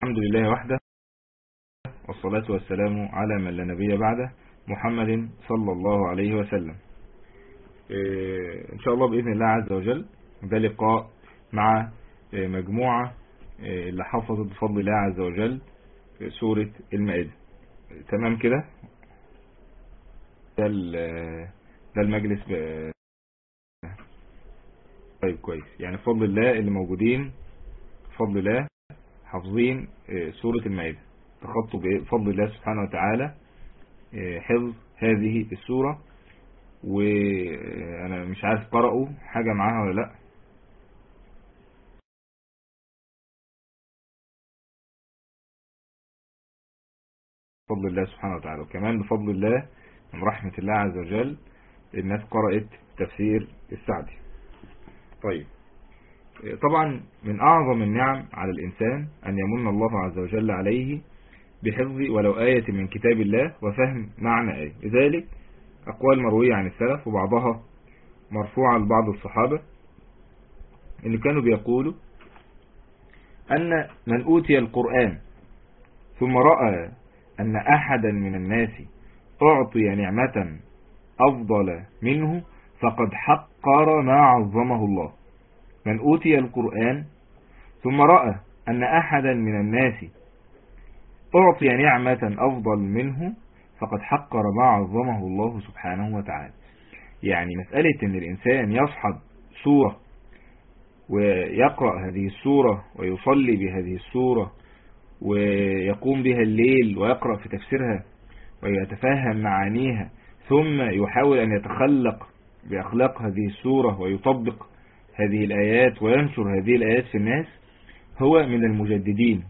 الحمد لله وحده، والصلاة والسلام على من لا نبي بعده، محمد صلى الله عليه وسلم. إن شاء الله بإذن الله عز وجل ده لقاء مع مجموعة اللي حفظت بفضل الله عز وجل سورة المائدة. تمام كده؟ ده المجلس طيب كويس، يعني بفضل الله اللي موجودين بفضل الله حافظين سورة المائدة، تخطوا بفضل الله سبحانه وتعالى حفظ هذه السورة. وانا مش عارف قرأوا حاجة معاها ولا لا. بفضل الله سبحانه وتعالى، وكمان بفضل الله من رحمة الله عز وجل الناس قرأت تفسير السعدي. طيب، طبعا من أعظم النعم على الإنسان أن يمن الله عز وجل عليه بحفظ ولو آية من كتاب الله وفهم معنى آية. لذلك أقوال مروية عن السلف وبعضها مرفوعة لبعض الصحابة إن كانوا بيقولوا أن من أوتي القرآن ثم رأى أن أحدا من الناس أعطي نعمة أفضل منه فقد حقر ما عظمه الله. من أوتي القرآن ثم رأى أن أحدا من الناس أعطي نعمة أفضل منه فقد حقر ما عظمه الله سبحانه وتعالى. يعني مسألة أن الإنسان يصحب سورة ويقرأ هذه السورة ويصلي بهذه السورة ويقوم بها الليل ويقرأ في تفسيرها ويتفهم معانيها ثم يحاول أن يتخلق بأخلاق هذه السورة ويطبق هذه الآيات وينشر هذه الآيات في الناس، هو من المجددين.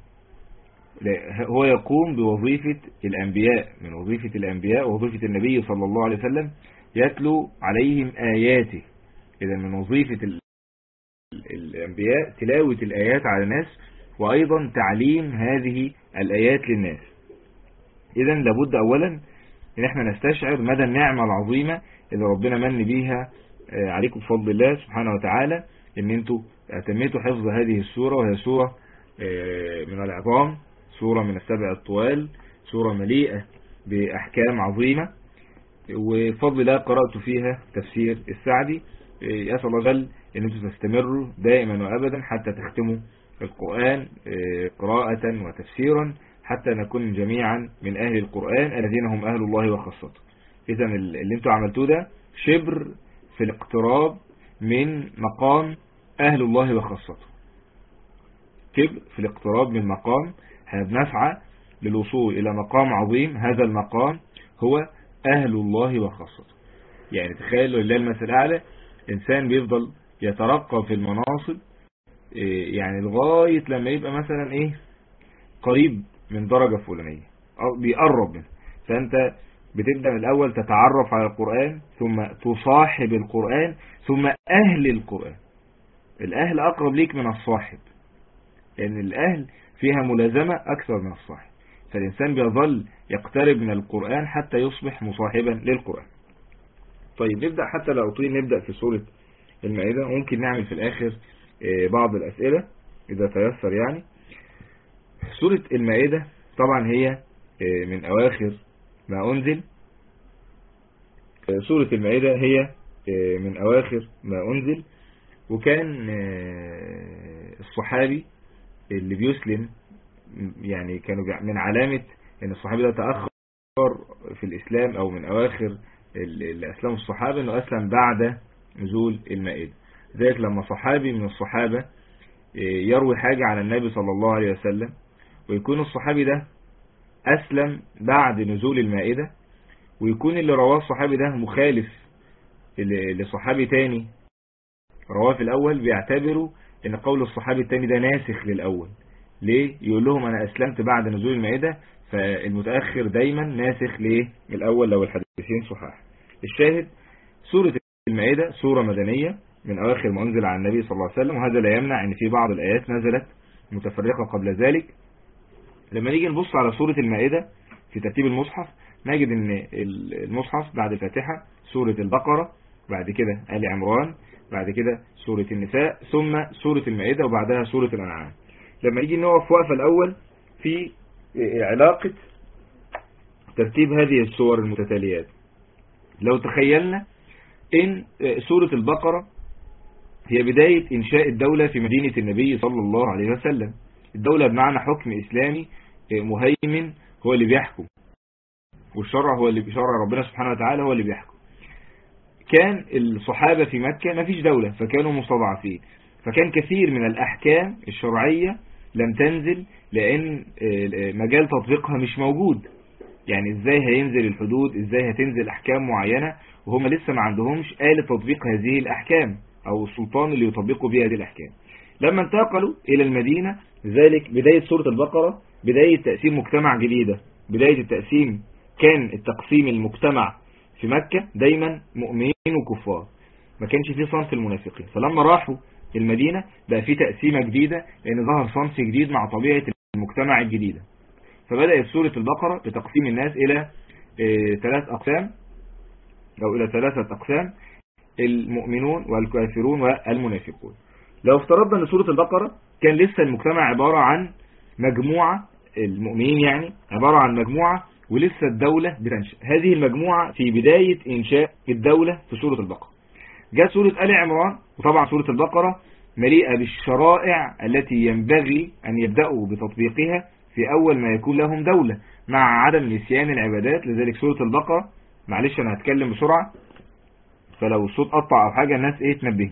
هو يقوم بوظيفة الأنبياء، من وظيفة الأنبياء ووظيفة النبي صلى الله عليه وسلم يتلو عليهم آياته. إذا من وظيفة الأنبياء تلاوة الآيات على الناس وأيضا تعليم هذه الآيات للناس. إذا لابد أولا إن احنا نستشعر مدى النعمة العظيمة اللي ربنا من بيها عليكم بفضل الله سبحانه وتعالى، إن انتوا اعتميتوا حفظ هذه السورة، وهي سورة من العظام، سورة من السبع الطوال، سورة مليئة بأحكام عظيمة، وفضل الله قرأت فيها تفسير السعدي. أسأل الله جل أن انتم تستمروا دائما وأبدا حتى تختموا القرآن قراءة وتفسيرا، حتى نكون جميعا من أهل القرآن الذين هم أهل الله وخاصته. إذا اللي انتم عملتوه ده شبر في الاقتراب من مقام أهل الله وخاصته، شبر في الاقتراب من مقام. بنسعى للوصول إلى مقام عظيم، هذا المقام هو أهل الله وخاصته. يعني تخيلوا لله المثل الأعلى، إنسان بيفضل يترقى في المناصب يعني لغاية لما يبقى مثلا قريب من درجة فلانية أو بيقرب منه. فأنت بتبدأ من الأول تتعرف على القرآن، ثم تصاحب القرآن، ثم أهل القرآن. الأهل أقرب ليك من الصاحب، لأن الأهل فيها ملازمة أكثر من الصاحب. فالإنسان بيظل يقترب من القرآن حتى يصبح مصاحبا للقرآن. طيب نبدأ، حتى لو طويل نبدأ في سورة المائدة، ممكن نعمل في الآخر بعض الأسئلة إذا تيسر. يعني سورة المائدة طبعا هي من أواخر ما أنزل. سورة المائدة هي من أواخر ما أنزل، وكان الصحابي اللي بيسلم، يعني كانوا من علامة ان الصحابي ده تأخر في الإسلام أو من أواخر اللي أسلموا الصحابة أنه أسلم بعد نزول المائدة. ذلك لما صحابي من الصحابة يروي حاجة على النبي صلى الله عليه وسلم ويكون الصحابي ده أسلم بعد نزول المائدة، ويكون اللي رواه الصحابي ده مخالف لصحابي تاني رواه في الأول، بيعتبروا ان قول الصحابي التاني ده ناسخ للأول. ليه؟ يقول لهم أنا أسلمت بعد نزول المائدة، فالمتأخر دايما ناسخ للأول لو الحديثين صحاح. الشاهد، سورة المائدة سورة مدنية من أواخر ما أنزل على النبي صلى الله عليه وسلم، وهذا لا يمنع أن في بعض الآيات نزلت متفرقة قبل ذلك. لما نيجي نبص على سورة المائدة في ترتيب المصحف نجد أن المصحف بعد الفاتحة سورة البقرة، بعد كده آل عمران، بعد كده سورة النساء، ثم سورة المائدة، وبعدها سورة الأنعام. لما نيجي نقف وقفة الأول في علاقة ترتيب هذه السور المتتاليات. لو تخيلنا ان سورة البقرة هي بداية انشاء الدولة في مدينة النبي صلى الله عليه وسلم. الدولة بمعنى حكم اسلامي مهيمن هو اللي بيحكم، والشرع هو اللي بيشرع، ربنا سبحانه وتعالى هو اللي بيحكم. كان الصحابة في مكة ما فيش دولة، فكانوا مستضعفين، فكان كثير من الأحكام الشرعية لم تنزل لأن مجال تطبيقها مش موجود. يعني ازاي هينزل الحدود، ازاي هتنزل أحكام معينة وهم لسه ما عندهمش آلة تطبيق هذه الأحكام أو السلطان اللي يطبقوا بها هذه الأحكام. لما انتقلوا إلى المدينة، لذلك بداية سورة البقرة بداية تقسيم مجتمع جديدة. بداية التقسيم كان التقسيم المجتمع في مكة دايما مؤمنين وكفار، ما كانش فيه صنف المنافقين. فلما راحوا المدينة بقى فيه تقسيمة جديدة لأن ظهر صنف جديد مع طبيعة المجتمع الجديدة. فبدأت سورة البقرة بتقسيم الناس إلى 3 أقسام أو إلى 3 أقسام: المؤمنون والكافرون والمنافقون. لو افترضنا أن سورة البقرة كان لسه المجتمع عبارة عن مجموعة، المؤمنين يعني عبارة عن مجموعة ولسه الدولة بتنشأ، هذه المجموعة في بداية إنشاء الدولة في سورة البقرة. جاء سورة آل عمران، وطبعا سورة البقرة مليئة بالشرائع التي ينبغي أن يبدأوا بتطبيقها في أول ما يكون لهم دولة مع عدم نسيان العبادات. لذلك سورة البقرة، معلش أنا هتكلم بسرعة فلو الصوت قطع أو حاجة الناس تنبه.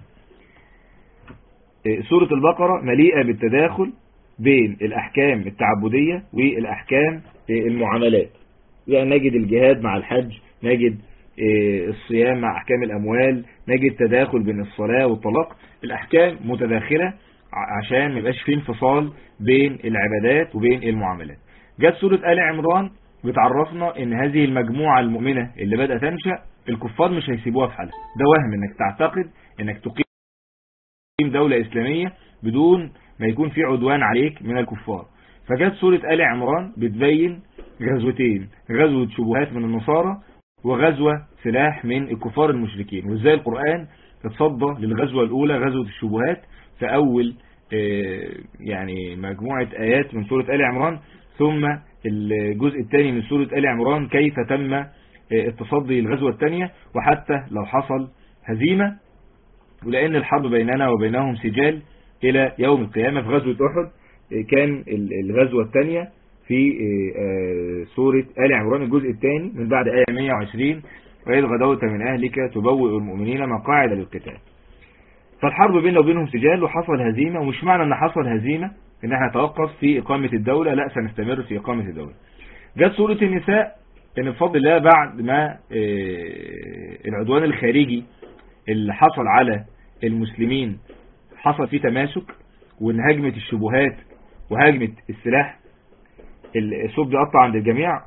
سورة البقرة مليئة بالتداخل بين الأحكام التعبدية والأحكام المعاملات. يعني نجد الجهاد مع الحج، نجد الصيام مع أحكام الأموال، نجد تداخل بين الصلاة والطلاق. الأحكام متداخلة عشان ما يبقاش فيه انفصال بين العبادات وبين المعاملات. جت سورة آل عمران بتعرفنا ان هذه المجموعة المؤمنة اللي بدأ تنشأ الكفار مش هيسيبوها في حالها. ده وهم انك تعتقد انك تقيم دولة إسلامية بدون ما يكون في عدوان عليك من الكفار. فجت سورة آل عمران بتبين غزوتين: غزوة شبهات من النصارى وغزوة سلاح من الكفار المشركين، وازاي القرآن اتصدى للغزوة الأولى غزوة الشبهات في أول يعني مجموعة آيات من سورة آل عمران، ثم الجزء الثاني من سورة آل عمران كيف تم التصدي للغزوة الثانية وحتى لو حصل هزيمة، ولأن الحرب بيننا وبينهم سجال إلى يوم القيامة. في غزوة أحد كان الغزوة الثانية في سورة آل عمران الجزء الثاني من بعد آية 120: وإذ غدوت من أهلك تبوئ المؤمنين مقاعد للقتال. فالحرب بيننا وبينهم سجال وحصل هزيمة، ومش معنى ان حصل هزيمة ان احنا نتوقف في إقامة الدولة، لا، سنستمر في إقامة الدولة. جت سورة النساء ان بفضل الله بعد ما العدوان الخارجي اللي حصل على المسلمين حصل فيه تماسك، وان هجمة الشبهات وهجمة السلاح. الصوت بيقطع عند الجميع.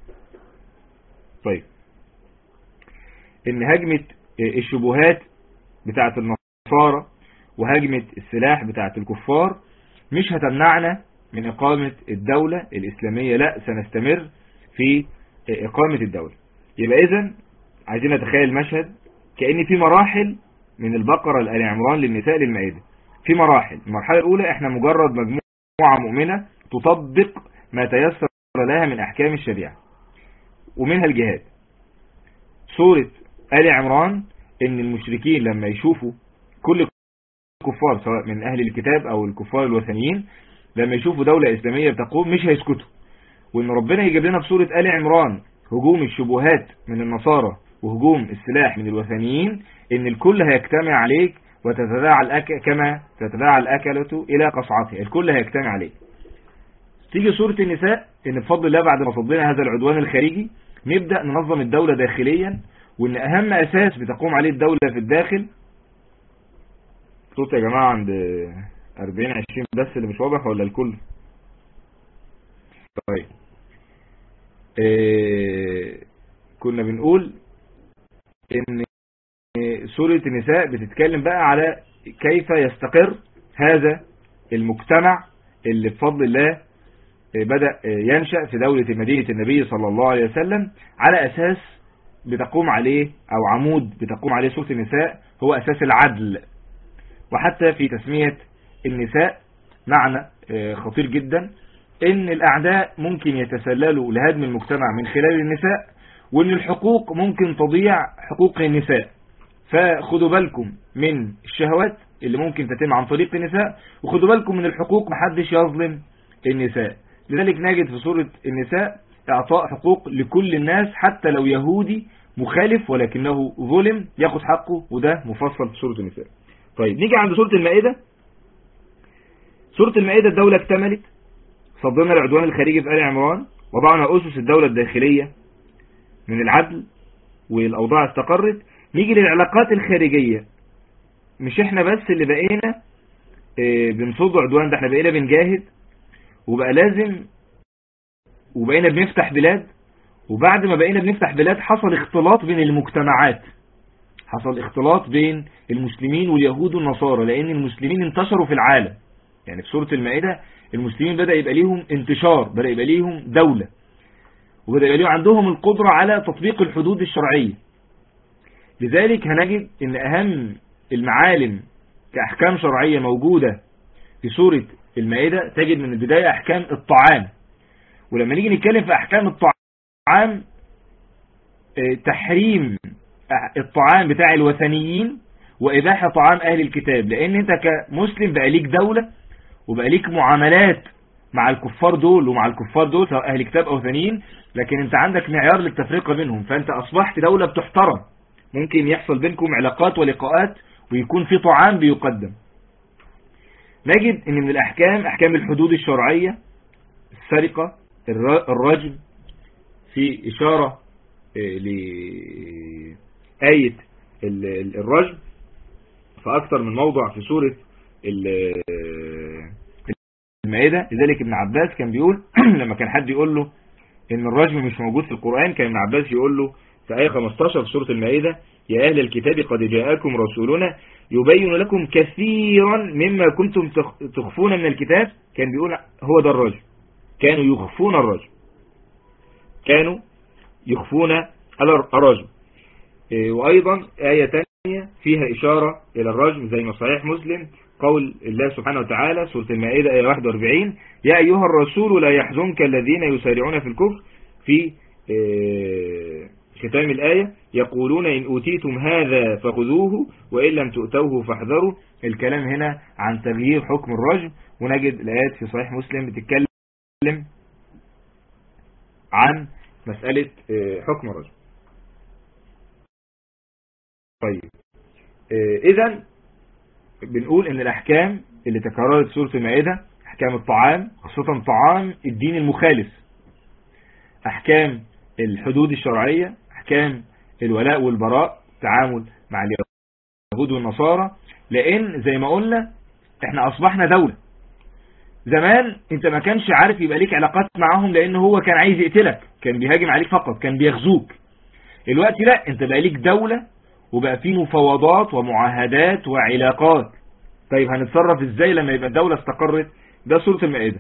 طيب، ان هجمة الشبهات بتاعت النصارى وهجمة السلاح بتاعت الكفار مش هتمنعنا من إقامة الدولة الإسلامية، لا، سنستمر في إقامة الدولة. يبقى إذن عايزين نتخيل مشهد كأن في مراحل من البقرة لآل عمران للنساء للمائدة. في مراحل. المرحلة الأولى احنا مجرد مجموعة مؤمنة تطبق ما تيسر لها من أحكام الشريعة ومنها الجهاد. سورة آل عمران ان المشركين لما يشوفوا كل الكفار سواء من أهل الكتاب أو الكفار الوثنيين لما يشوفوا دولة إسلامية بتقوم مش هيسكتوا، وإن ربنا يجيب لنا في سورة آل عمران هجوم الشبهات من النصارى وهجوم السلاح من الوثنيين، إن الكل هيجتمع عليك وتتداعى كما تتداعى الأكلة إلى قصعتها، الكل هيجتمع عليك. تيجي سورة النساء إن بفضل الله بعد ما صدنا هذا العدوان الخارجي نبدأ ننظم الدولة داخليا، وإن أهم أساس بتقوم عليه الدولة في الداخل. صوت يا جماعة عند 40-20 بس اللي مش واضح ولا الكل؟ طيب، كنا بنقول ان سورة النساء بتتكلم بقى على كيف يستقر هذا المجتمع اللي بفضل الله بدأ ينشأ في دولة مدينة النبي صلى الله عليه وسلم على أساس بتقوم عليه أو عمود بتقوم عليه سورة النساء هو أساس العدل. وحتى في تسمية النساء معنى خطير جدا، ان الاعداء ممكن يتسللوا لهدم المجتمع من خلال النساء، وان الحقوق ممكن تضيع حقوق النساء. فخدوا بالكم من الشهوات اللي ممكن تتم عن طريق النساء، وخدوا بالكم من الحقوق، محدش يظلم النساء. لذلك نجد في سورة النساء اعطاء حقوق لكل الناس، حتى لو يهودي مخالف ولكنه ظلم ياخد حقه، وده مفصل في سورة النساء. طيب نيجي عند سورة المائدة. سورة المائدة الدولة اكتملت، صدنا العدوان الخارجي في آل عمران، وضعنا أسس الدولة الداخلية من العدل والأوضاع استقرت. نيجي للعلاقات الخارجية، مش احنا بس اللي بقينا بنصد عدوان، ده احنا بقينا بنجاهد، وبقى لازم، وبقينا بنفتح بلاد. وبعد ما بقينا بنفتح بلاد حصل اختلاط بين المجتمعات، حصل اختلاط بين المسلمين واليهود والنصارى، لأن المسلمين انتشروا في العالم. يعني في سورة المائدة المسلمين بدأ يبقى ليهم انتشار، بدأ يبقى ليهم دولة، وبدأ يبقى ليهم عندهم القدرة على تطبيق الحدود الشرعية. لذلك هنجد ان اهم المعالم كأحكام شرعية موجودة في سورة المائدة. تجد من البداية احكام الطعام، ولما نيجي نتكلم في احكام الطعام، تحريم الطعام بتاع الوثنيين واباحة طعام اهل الكتاب، لان انت كمسلم بقى ليك دولة وبقى ليك معاملات مع الكفار دول ومع الكفار دول، سواء اهل كتاب او وثنيين، لكن انت عندك معيار للتفرقة بينهم، فانت اصبحت دولة بتحترم. ممكن يحصل بينكم علاقات ولقاءات ويكون في طعام بيقدم. نجد ان من الاحكام احكام الحدود الشرعية، السرقة، الرجم، في اشارة لآية الرجم في اكثر من موضع في سورة المائدة. لذلك ابن عباس كان بيقول لما كان حد يقول له ان الرجم مش موجود في القرآن، كان ابن عباس يقول له في آية 15 في سورة المائدة: يا أهل الكتاب قد جاءكم رسولنا يبين لكم كثيرا مما كنتم تخفون من الكتاب. كان بيقول هو ده الرجم، كانوا يخفون الرجم، كانوا يخفون الرجم. وأيضا آية تانية فيها إشارة إلى الرجم زي ما صحيح مسلم، قول الله سبحانه وتعالى سورة المائدة آية 41: يا أيها الرسول لا يحزنك الذين يسارعون في الكفر، في ختام الآية يقولون إن أوتيتم هذا فخذوه وإن لم تؤتوه فاحذروا. الكلام هنا عن تغيير حكم الرجم، ونجد الآيات في صحيح مسلم بتتكلم عن مسألة حكم الرجم. طيب إذن بنقول إن الأحكام اللي تكررت سورة المائدة أحكام الطعام، خاصة طعام الدين المخالف، أحكام الحدود الشرعية، أحكام الولاء والبراء، تعامل مع اليهود والنصارى. لأن زي ما قلنا احنا أصبحنا دولة. زمان انت ما كانش عارف يبقى ليك علاقات معهم، لأنه هو كان عايز يقتلك، كان بيهاجم عليك فقط، كان بيغزوك. الوقت لا، انت بقى ليك دولة وبقى فيه مفاوضات ومعاهدات وعلاقات. طيب هنتصرف ازاي لما يبقى الدولة استقرت؟ ده سورة المائدة.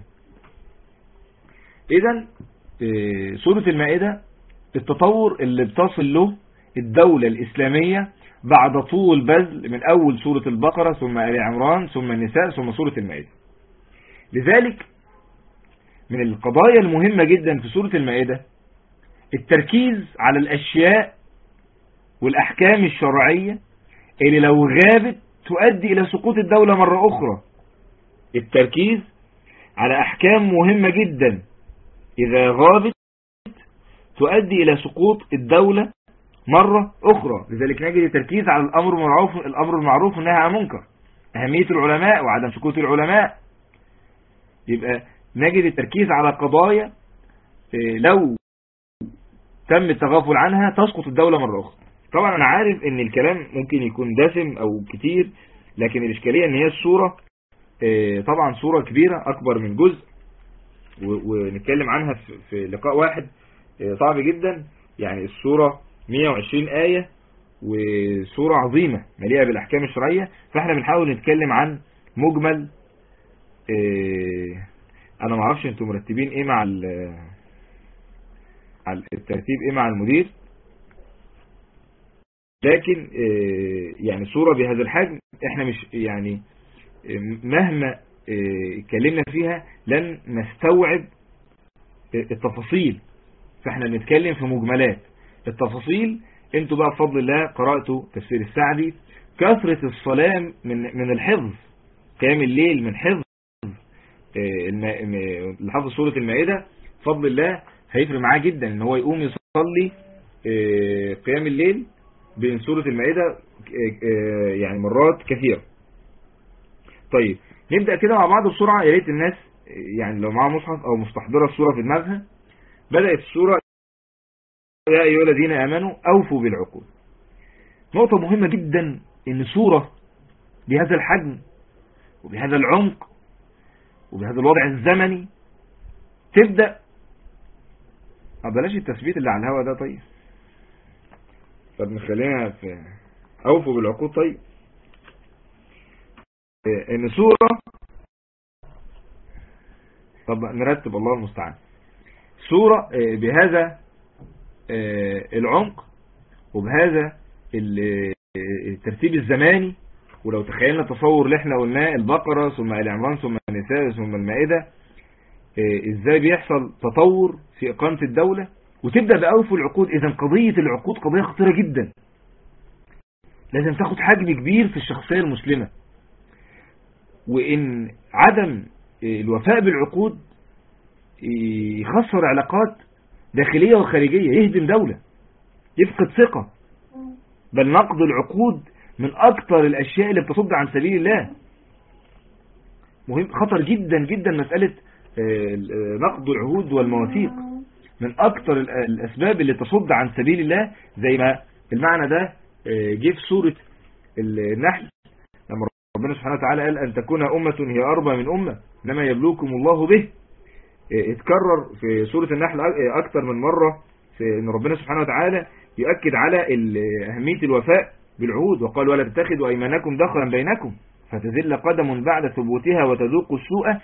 إذن سورة المائدة التطور اللي بتصل له الدولة الإسلامية بعد طول بذل من أول سورة البقرة ثم آل عمران ثم النساء ثم سورة المائدة. لذلك من القضايا المهمة جدا في سورة المائدة التركيز على الأشياء والأحكام الشرعية اللي لو غابت تؤدي إلى سقوط الدولة مرة أخرى. التركيز على أحكام مهمة جدا إذا غابت تؤدي إلى سقوط الدولة مرة أخرى. لذلك نجد التركيز على الأمر المعروف والنهي عن المنكر، أهمية العلماء وعدم سقوط العلماء. يبقى نجد التركيز على قضايا لو تم التغافل عنها تسقط الدولة مرة أخرى. طبعا أنا عارف إن الكلام ممكن يكون دسم أو كتير، لكن الإشكالية إن هي الصورة طبعا صورة كبيرة أكبر من جزء، ونتكلم عنها في لقاء واحد صعب جدا. يعني الصورة 120 آية وصورة عظيمة مليئة بالأحكام الشرعية، فاحنا بنحاول نتكلم عن مجمل. أنا معرفش انتم مرتبين ايه مع الترتيب ايه مع المدير، لكن يعني صورة بهذا الحجم احنا مش يعني مهما اتكلمنا فيها لن نستوعب التفاصيل، فاحنا بنتكلم في مجملات. التفاصيل انتوا بقى بفضل الله قرأتوا تفسير السعدي، كثرة الصلاة من الحفظ، قيام الليل من حفظ لحفظ سورة المائدة، بفضل الله هيفرق معاه جدا ان هو يقوم يصلي قيام الليل بين سورة المائدة يعني مرات كثيرة. طيب نبدأ كده مع بعض بسرعة، يا ريت الناس يعني لو معاها مصحف او مستحضرة السورة في دماغها. بدأت السورة يا أيها الذين آمنوا أوفوا بالعقود. نقطة مهمة جدا، ان سورة بهذا الحجم وبهذا العمق وبهذا الوضع الزمني تبدأ، بلاش التثبيت اللي على الهوا ده. طب نخلينا في أوفوا بالعقود. طيب ان سورة، طب نرتب الله المستعان، سورة بهذا العمق وبهذا الترتيب الزماني، ولو تخيلنا تصور اللي احنا قلناه، البقرة ثم آل عمران ثم النساء ثم المائدة، ازاي بيحصل تطور في إقامة الدولة وتبدأ بأوفوا العقود. إذا قضية العقود قضية خطيرة جدا، لازم تاخد حجم كبير في الشخصية المسلمة، وإن عدم الوفاء بالعقود يخسر علاقات داخلية وخارجية، يهدم دولة، يفقد ثقة. بل نقض العقود من أكثر الأشياء اللي بتصد عن سبيل الله. مهم، خطر جدا جدا مسألة نقض العهود والمواثيق، من أكثر الأسباب اللي تصد عن سبيل الله، زي ما المعنى ده جه في سورة النحل لما ربنا سبحانه وتعالى قال أن تكون أمة هي أربى من أمة إنما يبلوكم الله به. اتكرر في سورة النحل أكثر من مرة في أن ربنا سبحانه وتعالى يؤكد على أهمية الوفاء بالعهود، وقال ولا تتخذوا أيمانكم دخلا بينكم فتذل قدم بعد ثبوتها وتذوقوا السوء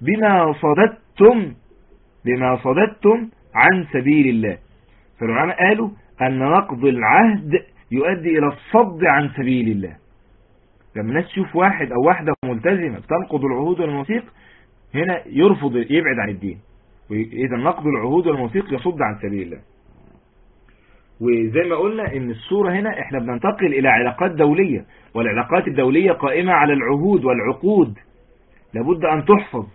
بما صددتم عن سبيل الله. فالعلماء قالوا أن نقض العهد يؤدي إلى الصد عن سبيل الله. لما الناس تشوف واحد أو واحدة ملتزمة بتنقض العهود والمواثيق، هنا يرفض، يبعد عن الدين. وإذا نقض العهود والمواثيق يصد عن سبيل الله. وزي ما قلنا ان الصورة هنا احنا بننتقل الى علاقات دولية، والعلاقات الدولية قائمة على العهود والعقود، لابد ان تحفظ.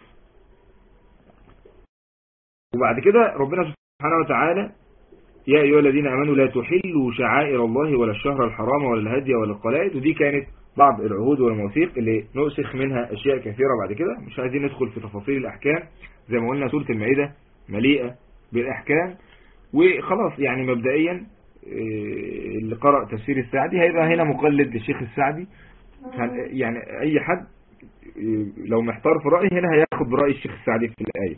وبعد كده ربنا سبحانه وتعالى يا ايها الذين امنوا لا تحلوا شعائر الله ولا الشهر الحرام ولا الهدي ولا القلائد. ودي كانت بعض العهود والمواثيق اللي نؤسخ منها اشياء كثيرة بعد كده، مش عايزين ندخل في تفاصيل الاحكام. زي ما قلنا سورة المائدة مليئة بالاحكام. وخلاص يعني مبدئيا اللي قرأ تفسير السعدي هيبقى هنا مقلد للشيخ السعدي، يعني اي حد لو محتار في رأي هنا هياخد برأي الشيخ السعدي في الآية.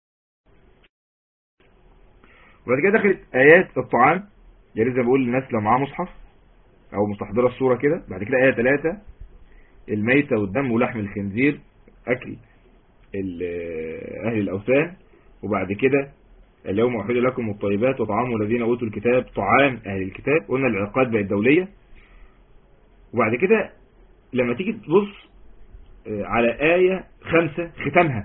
وبعد كده دخلت آيات الطعام، يعني زي ما بقول للناس لو معاه مصحف او مستحضرة الصورة كده. بعد كده آية 3 الميتة والدم ولحم الخنزير، أكل أهل الأوثان. وبعد كده اليوم أحل لكم الطيبات وطعام الذين أوتوا الكتاب طعام أهل الكتاب. قلنا العلاقات بقت دولية. وبعد كده لما تيجي تبص على آية 5 ختمها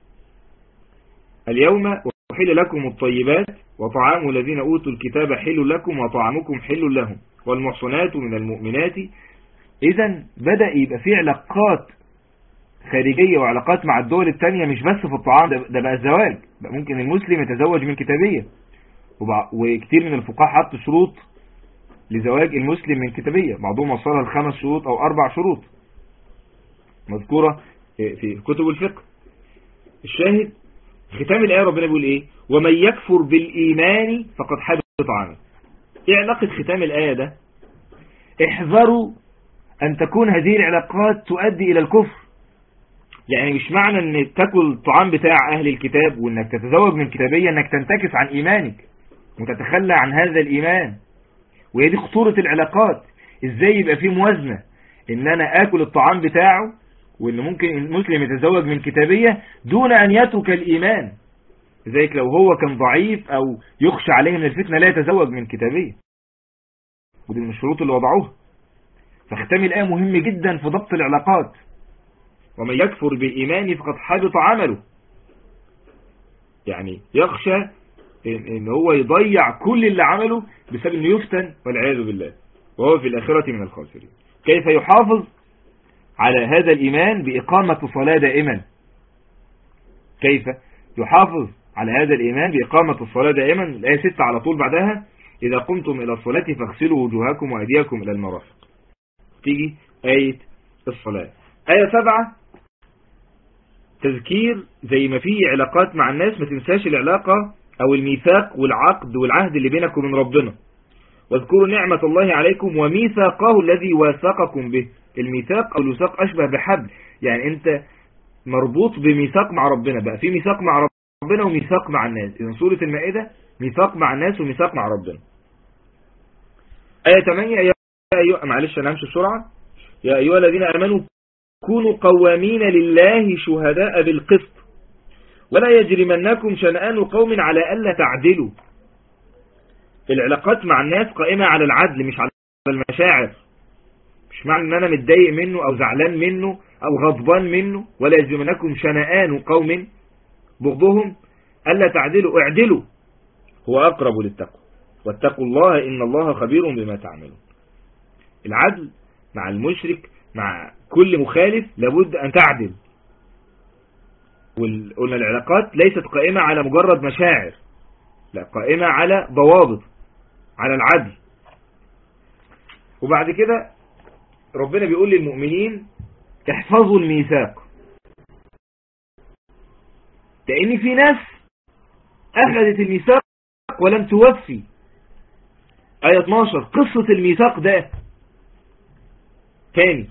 اليوم أحل لكم الطيبات وطعام الذين أوتوا الكتاب حل لكم وطعامكم حل لهم والمحصنات من المؤمنات. إذن بدأ يبقى في علاقات خارجية وعلاقات مع الدول التانية، مش بس في الطعام، ده بقى الزواج. بقى ممكن المسلم يتزوج من كتابية، وكتير من الفقهاء حط شروط لزواج المسلم من كتابية، بعضهم وصلها ل5 شروط أو 4 شروط مذكورة في كتب الفقه. الشاهد ختام الآية ربنا بيقول إيه؟ ومن يكفر بالإيمان فقد حبط عمله. إيه علاقة ختام الآية ده؟ احذروا أن تكون هذه العلاقات تؤدي إلى الكفر. يعني مش معنى أن تاكل الطعام بتاع أهل الكتاب وأنك تتزوج من كتابية أنك تنتكس عن إيمانك وتتخلى عن هذا الإيمان. وهي دي خطورة العلاقات. إزاي يبقى في موازنة أن أنا آكل الطعام بتاعه، وأن ممكن المسلم يتزوج من كتابية دون أن يترك الإيمان. لذلك لو هو كان ضعيف أو يخشى عليه من الفتنة لا يتزوج من كتابية، ودي من الشروط اللي وضعوها. فختام الآية مهم جدا في ضبط العلاقات. ومن يكفر بالإيمان فقد حبط عمله. يعني يخشى إن هو يضيع كل اللي عمله بسبب إنه يفتن والعياذ بالله، وهو في الآخرة من الخاسرين. كيف يحافظ على هذا الإيمان؟ بإقامة صلاة دائما. كيف يحافظ على هذا الإيمان؟ بإقامة الصلاة دائما. الآية 6 على طول بعدها: إذا قمتم إلى الصلاة فاغسلوا وجوهكم وأيديكم إلى المرافق. تيجي آية الصلاة. آية 7 تذكير زي ما فيه علاقات مع الناس، ما تنساش العلاقة أو الميثاق والعقد والعهد اللي بينكم من ربنا. واذكروا نعمة الله عليكم وميثاقه الذي واثقكم به. الميثاق أو الوثاق أشبه بحبل، يعني أنت مربوط بميثاق مع ربنا. بقى في ميثاق مع ربنا وميثاق مع الناس. إذن سورة المائدة ميثاق مع الناس وميثاق مع ربنا. آية 8: معلش أنا همشي بسرعة. يا أيها الذين آمنوا كونوا قوامين لله شهداء بالقسط ولا يجرمنكم شنآن قوم على ألا تعدلوا. العلاقات مع الناس قائمة على العدل مش على المشاعر. مش معنى ان انا متضايق منه او زعلان منه او غضبان منه. ولا يجرمنكم شنآن قوم بغضهم ألا تعدلوا اعدلوا هو أقرب للتقوى واتقوا الله إن الله خبير بما تعملون. العدل مع المشرك مع كل مخالف لابد أن تعدل. وقلنا العلاقات ليست قائمة على مجرد مشاعر، لا، قائمة على ضوابط، على العدل. وبعد كده ربنا بيقول للمؤمنين احفظوا الميثاق، لأن في ناس أخذت الميثاق ولم توفي. آية 12 قصة الميثاق ده تاني.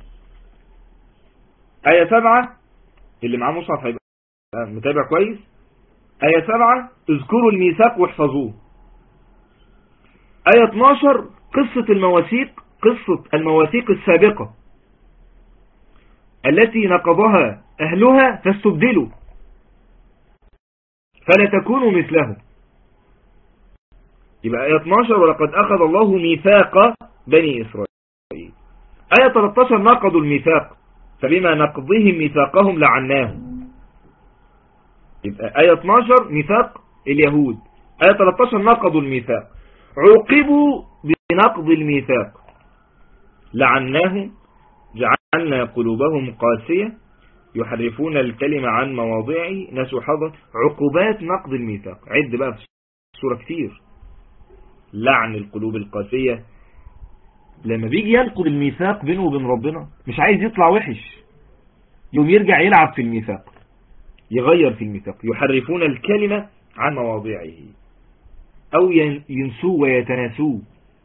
آية 7 اللي معاه مصحف هيبقى متابع كويس. آية 7 اذكروا الميثاق واحفظوه. آية 12 قصة المواثيق السابقة التي نقضها أهلها فاستبدلوا فلا تكونوا مثلهم. يبقى آية 12 ولقد أخذ الله ميثاق بني إسرائيل. آية 13 نقضوا الميثاق فبما نقضهم ميثاقهم لعناهم. يبقى آية 12 ميثاق اليهود، آية 13 نقضوا الميثاق، عوقبوا بنقض الميثاق لعناهم جعلنا قلوبهم قاسية يحرفون الكلمة عن مواضعه نسوا حظا. عقوبات نقض الميثاق عد بقى في سورة كتير. لعن القلوب القاسية، لما بيجي ينقض الميثاق بينه وبين ربنا مش عايز يطلع وحش، يوم يرجع يلعب في الميثاق، يغير في الميثاق. يحرفون الكلمة عن مواضعه أو ينسوه ويتناسوه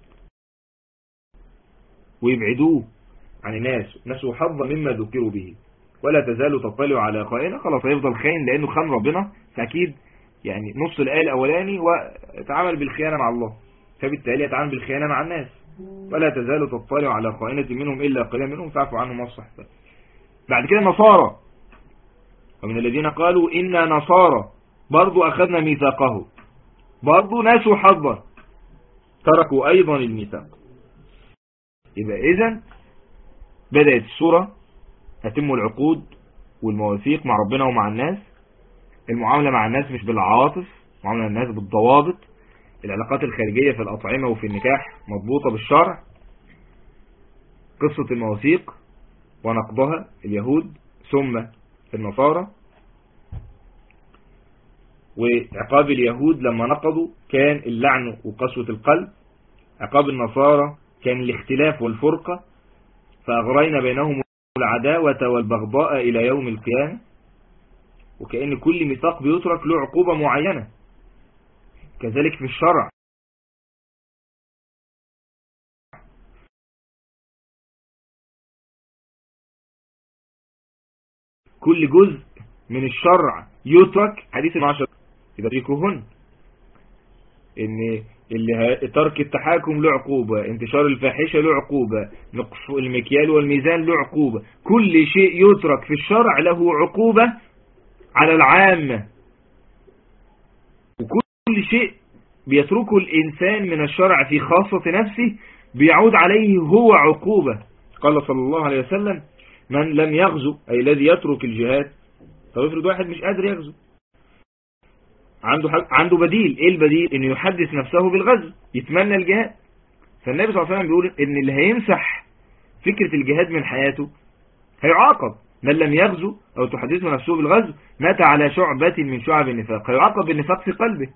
ويبعدوه عن الناس. نسوا حظا مما ذكروا به ولا تزال تطلع على خائنة. خلاص هيفضل خاين لأنه خان ربنا، فأكيد يعني نص الآية الأولاني وتعامل بالخيانة مع الله، فبالتالي يتعامل بالخيانة مع الناس. ولا تزال تطلع على خائنة منهم إلا قليلا منهم فاعفوا عنهم واصفح. بعد كده نصارى، ومن الذين قالوا إنا نصارى برضو أخذنا ميثاقه، برضو ناسوا حظا تركوا أيضا الميثاق. يبقى إذن بدأت السورة أتم العقود والمواثيق مع ربنا ومع الناس. المعاملة مع الناس مش بالعواطف، معاملة الناس بالضوابط. العلاقات الخارجية في الأطعمة وفي النكاح مضبوطة بالشرع. قصة المواثيق ونقضها اليهود ثم النصارى. وعقاب اليهود لما نقضوا كان اللعن وقسوة القلب. عقاب النصارى كان الاختلاف والفرقة، فأغرينا بينهم العداوة والبغضاء إلى يوم القيامة. وكأن كل ميثاق بيترك له عقوبة معينة. كذلك في الشرع كل جزء من الشرع يترك. حديث 12 إذا تركوهن، إن اللي ترك التحاكم له عقوبة، انتشار الفاحشة له عقوبة، نقص المكيال والميزان له عقوبة. كل شيء يترك في الشرع له عقوبة على العامة، وكل شيء بيتركه الإنسان من الشرع في خاصة نفسه بيعود عليه هو عقوبة. قال صلى الله عليه وسلم من لم يغزو أي الذي يترك الجهاد. طب افرض واحد مش قادر يغزو، عنده بديل. ايه البديل؟ انه يحدث نفسه بالغزو، يتمنى الجهاد. فالنبي صلى الله عليه وسلم بيقول ان اللي هيمسح فكرة الجهاد من حياته هيعاقب. من لم يغزو او تحدثه نفسه بالغزو مات على شعبة من شعب النفاق، هيعاقب بالنفاق في قلبه.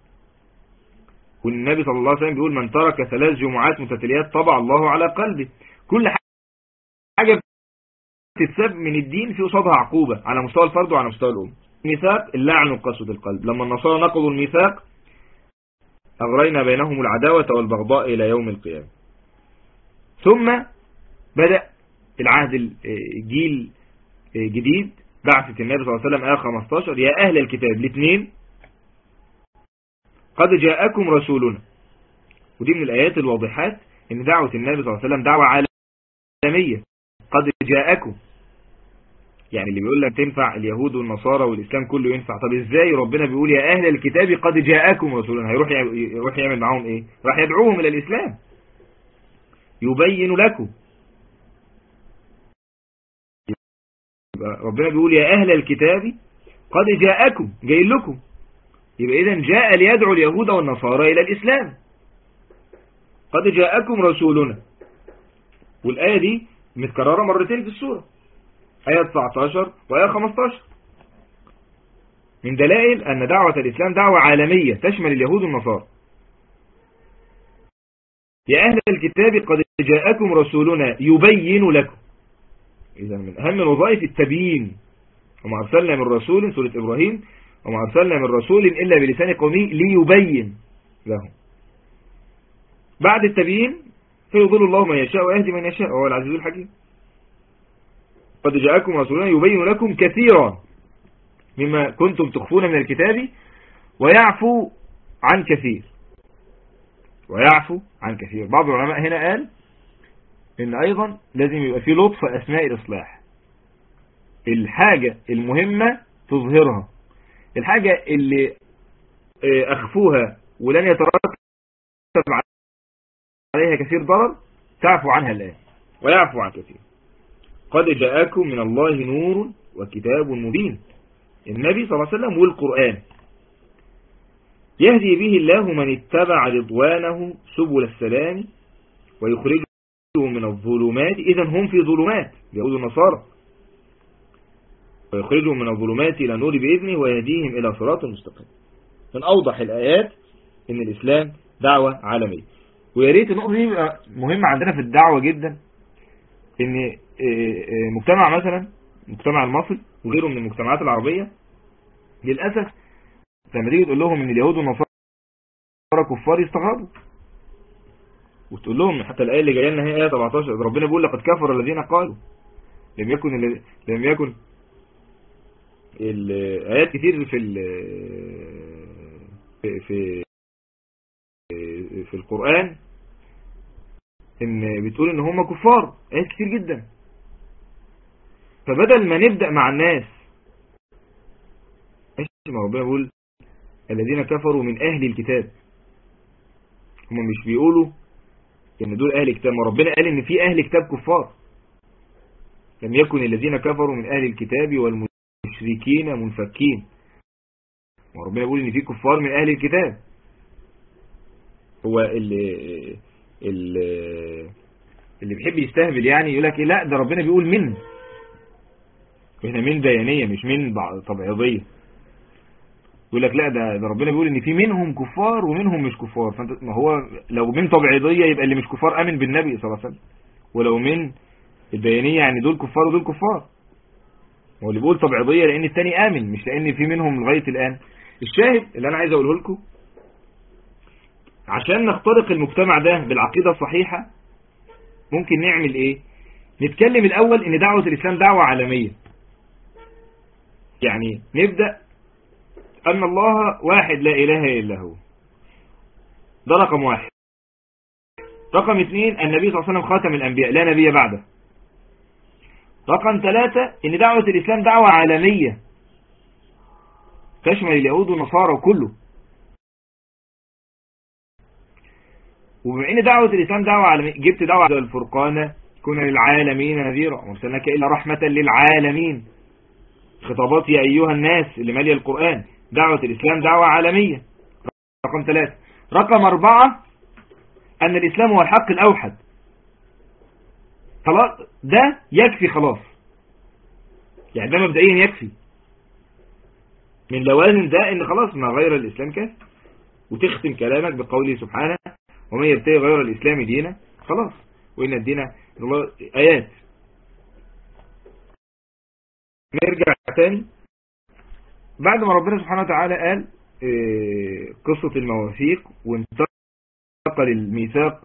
والنبي صلى الله عليه وسلم بيقول من ترك 3 جمعات متتاليات طبع الله على قلبه. كل حاجة تتساب من الدين في قصادها عقوبة على مستوى الفرد وعلى مستوى الأمة. ميثاق اللعن وقسوة القلب. لما النصارى نقضوا الميثاق أغرينا بينهم العداوة والبغضاء إلى يوم القيامة. ثم بدأ العهد الجيل جديد، بعثة النبي صلى الله عليه وسلم آية 15 يا أهل الكتاب الاثنين قد جاءكم رسولنا. ودي من الآيات الواضحات ان دعوة النبي صلى الله عليه وسلم دعوة عالمية. قد جاءكم، يعني اللي بيقول لك تنفع اليهود والنصارى والإسلام كله ينفع. طب ازاي ربنا بيقول يا أهل الكتاب قد جاءكم رسولنا؟ هيروح يعمل معاهم ايه؟ راح يدعوهم إلى الإسلام، يبين لكم. ربنا بيقول يا أهل الكتاب قد جاءكم، جاي لكم. يبقى إذن جاء ليدعو اليهود والنصارى إلى الإسلام. قد جاءكم رسولنا، والآية دي متكررة مرتين في السورة، آية 19 وآية 15. من دلائل أن دعوة الإسلام دعوة عالمية تشمل اليهود والنصارى. يا أهل الكتاب قد جاءكم رسولنا يبين لكم. إذا من أهم الوظائف التبيين. وما أرسلنا من رسول، سورة إبراهيم، وما أرسلنا من رسول إلا بلسان قومه ليبين لهم. بعد التبيين فيضل الله من يشاء ويهدي من يشاء وهو العزيز الحكيم. قد جاءكم رسولنا يبين لكم كثيرا مما كنتم تخفون من الكتاب ويعفو عن كثير. ويعفو عن كثير. بعض العلماء هنا قال إن أيضا لازم يبقى في لطف أثناء الإصلاح. الحاجة المهمة تظهرها، الحاجة اللي أخفوها ولن يترتب عليها كثير ضرر تعفو عنها الآن. ويعفو عن كثير. قد جاءكم من الله نور وكتاب مبين. النبي صلى الله عليه وسلم والقرآن يهدي به الله من اتبع رضوانه سبل السلام ويخرجهم من الظلمات. إذن هم في ظلمات يهود النصارى، ويخرجهم من الظلمات إلى النور بإذنه ويهديهم إلى صراط مستقيم. من أوضح الآيات إن الإسلام دعوة عالمية. ويا ريت النقطة دي مهمة عندنا في الدعوة جدا، إن مجتمع مثلا المجتمع المصري وغيره من المجتمعات العربية للأسف لما تيجي تقول لهم إن اليهود والنصارى كفار يستغربوا، وتقول لهم حتى الآية اللي جايه لنا هي آية 17 ربنا بيقول لقد كفر الذين قالوا لم يكن الآيات كتير في القرآن إن بتقول إن هم كفار، آيات كتير جدا. فبدل ما نبدأ مع الناس ما ربنا بيقول الذين كفروا من أهل الكتاب، هم مش بيقولوا إن دول أهل الكتاب، ما ربنا قال إن في أهل الكتاب كفار. لم يكن الذين كفروا من أهل الكتاب والمشركين منفكين. وربنا يقول إن في كفار من أهل الكتاب. هو اللي بيحب يستهبل يعني يقول لك إيه، لا ده ربنا بيقول من، وهنا من بيانية مش من طبيعية. يقول لك لا ده ربنا بيقول ان في منهم كفار ومنهم مش كفار. فانت ما هو لو من طبيعية يبقى اللي مش كفار امن بالنبي صلى الله عليه وسلم، ولو من البيانية يعني دول كفار ودول كفار. هو اللي بيقول طبيعية لان التاني امن، مش لان في منهم لغاية الان. الشاهد اللي انا عايز اقوله لكم عشان نخترق المجتمع ده بالعقيدة الصحيحة ممكن نعمل ايه؟ نتكلم الاول ان دعوة الاسلام دعوة عالمية. يعني نبدأ أن الله واحد لا إله إلا هو، ده رقم 1. رقم 2 النبي صلى الله عليه وسلم خاتم الأنبياء لا نبي بعده. رقم 3 إن دعوة الإسلام دعوة عالمية تشمل اليهود والنصارى وكله. وبما إن دعوة الإسلام دعوة عالمية جبت دعوة الفرقان تكون للعالمين نذيرا وما أرسلناك إلا رحمة للعالمين. خطابات يا أيها الناس اللي مالية القرآن. دعوة الإسلام دعوة عالمية. رقم 3. رقم 4 أن الإسلام هو الحق الأوحد. خلاص ده يكفي خلاص، يعني ده مبدئيا يكفي من لوازم ده ان خلاص ما غير الإسلام كافر. وتختم كلامك بقوله سبحانه ومن يبتغي غير الإسلام دينا خلاص وإن الدين الله. آيات. نرجع تاني بعد ما ربنا سبحانه وتعالى قال قصة المواثيق وانتقل الميثاق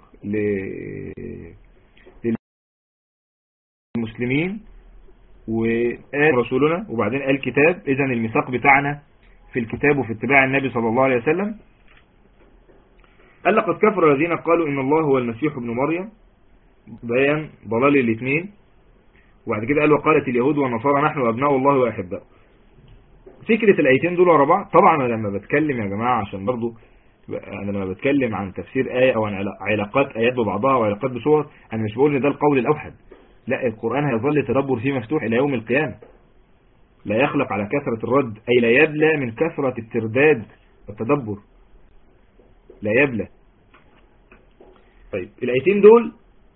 للمسلمين وقال رسولنا وبعدين قال كتاب. إذن الميثاق بتاعنا في الكتاب وفي اتباع النبي صلى الله عليه وسلم. قال لقد كفر الذين قالوا إن الله هو المسيح ابن مريم، بيان ضلال الاثنين. وبعد كده قال وقالت اليهود والنصارى نحن أبناء الله وأحباؤه. فكرة الآيتين دول ورا بعض. طبعا أنا لما بتكلم يا جماعة عشان برضو أنا لما بتكلم عن تفسير آية أو عن علاقات آيات ببعضها وعلاقات بصور، أنا مش بقول إن ده القول الأوحد، لا، القرآن هيظل تدبر فيه مفتوح إلى يوم القيامة. لا يخلق على كثرة الرد، أي لا يبلى من كثرة الترداد والتدبر، لا يبلى. طيب الآيتين دول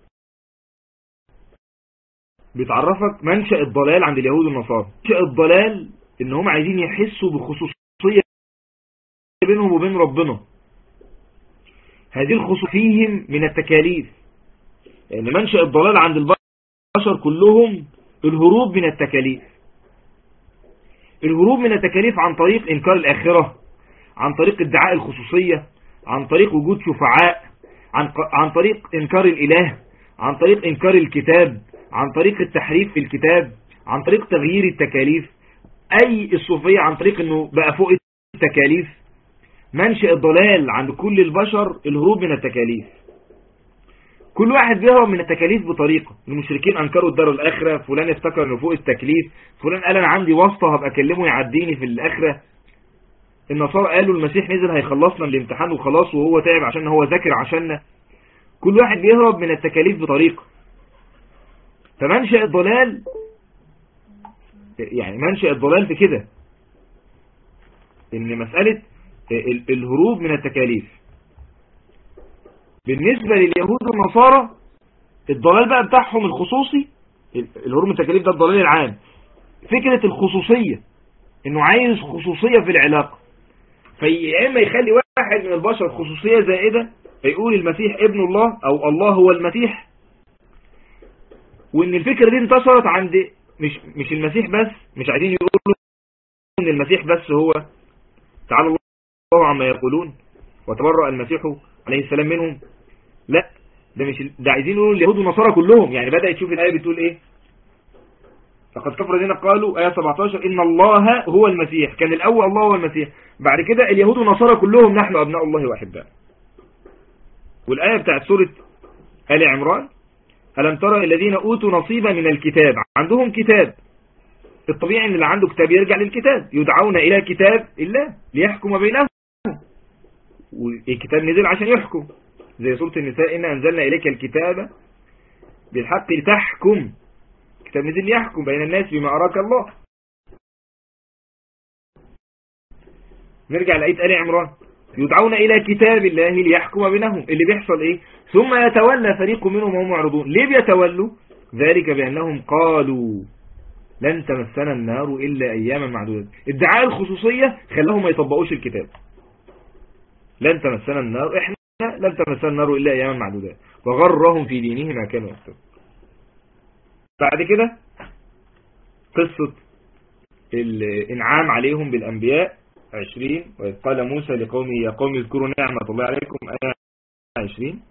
بتعرفك منشأ الضلال عند اليهود والنصارى. منشأ الضلال إن هم عايزين يحسوا بخصوصية بينهم وبين ربنا. هذه الخصوصية فيهم من التكاليف، لأن يعني منشأ الضلال عند البشر كلهم الهروب من التكاليف. الهروب من التكاليف عن طريق إنكار الآخرة، عن طريق ادعاء الخصوصية، عن طريق وجود شفعاء، عن طريق إنكار الإله، عن طريق إنكار الكتاب، عن طريق التحريف في الكتاب، عن طريق تغيير التكاليف. أي الصوفية عن طريق أنه بقى فوق التكاليف. منشأ الضلال عند كل البشر الهروب من التكاليف. كل واحد بيهرب من التكاليف بطريقة. المشركين أنكروا الدار الآخرة، فلان افتكر أنه فوق التكليف، فلان قال أنا عندي واسطة هبقى أكلمه يعديني في الآخرة. النصارى قالوا المسيح نزل هيخلصنا من الامتحان وخلاص وهو تعب عشان هو ذاكر عشاننا. كل واحد بيهرب من التكاليف بطريقة. فمنشأ الضلال يعني منشأ الضلال في كده ان مسألة الهروب من التكاليف. بالنسبة لليهود والنصارى الضلال بقى بتاعهم الخصوصي، الهروب من التكاليف ده الضلال العام. فكرة الخصوصية انه عايز خصوصية في العلاقة، فيا اما يخلي واحد من البشر خصوصية زائدة فيقول المسيح ابن الله او الله هو المسيح. وان الفكرة دي انتشرت عند مش المسيح بس، مش عايزين يقولوا ان المسيح بس هو تعالى الله عما يقولون وتبرأ المسيح عليه السلام منهم. لا، ده مش ده، عايزين يقولوا اليهود والنصارى كلهم. يعني بدأت تشوف الآية بتقول ايه؟ فقد كفر الذين قالوا آية 17 إن الله هو المسيح. كان الأول الله هو المسيح، بعد كده اليهود والنصارى كلهم نحن أبناء الله وأحباؤه. والآية بتاعت سورة آل عمران ألم ترى الذين أوتوا نصيبا من الكتاب. عندهم كتاب، الطبيعي ان اللي عنده كتاب يرجع للكتاب. يدعون إلى كتاب الله ليحكم بينهم، والكتاب نزل عشان يحكم. زي سورة النساء إن أنزلنا إليك الكتاب بالحق لتحكم. كتاب نزل ليحكم بين الناس بما أراك الله. نرجع لآية آل عمران يدعون إلى كتاب الله ليحكم بينهم. اللي بيحصل إيه؟ ثم يتولى فريق منهم وهم معرضون. ليه بيتولوا؟ ذلك بأنهم قالوا لن تمسنا النار إلا أياما معدودة. ادعاء الخصوصية خلاهم ما يطبقوش الكتاب. لن تمسنا النار، احنا لن تمسنا النار إلا أياما معدودة، وغرهم في دينهم ما كانوا يفترون. بعد كده قصة الإنعام عليهم بالأنبياء 20. وإذ قال موسى لقومه يا قوم اذكروا نعمة الله عليكم آية 20.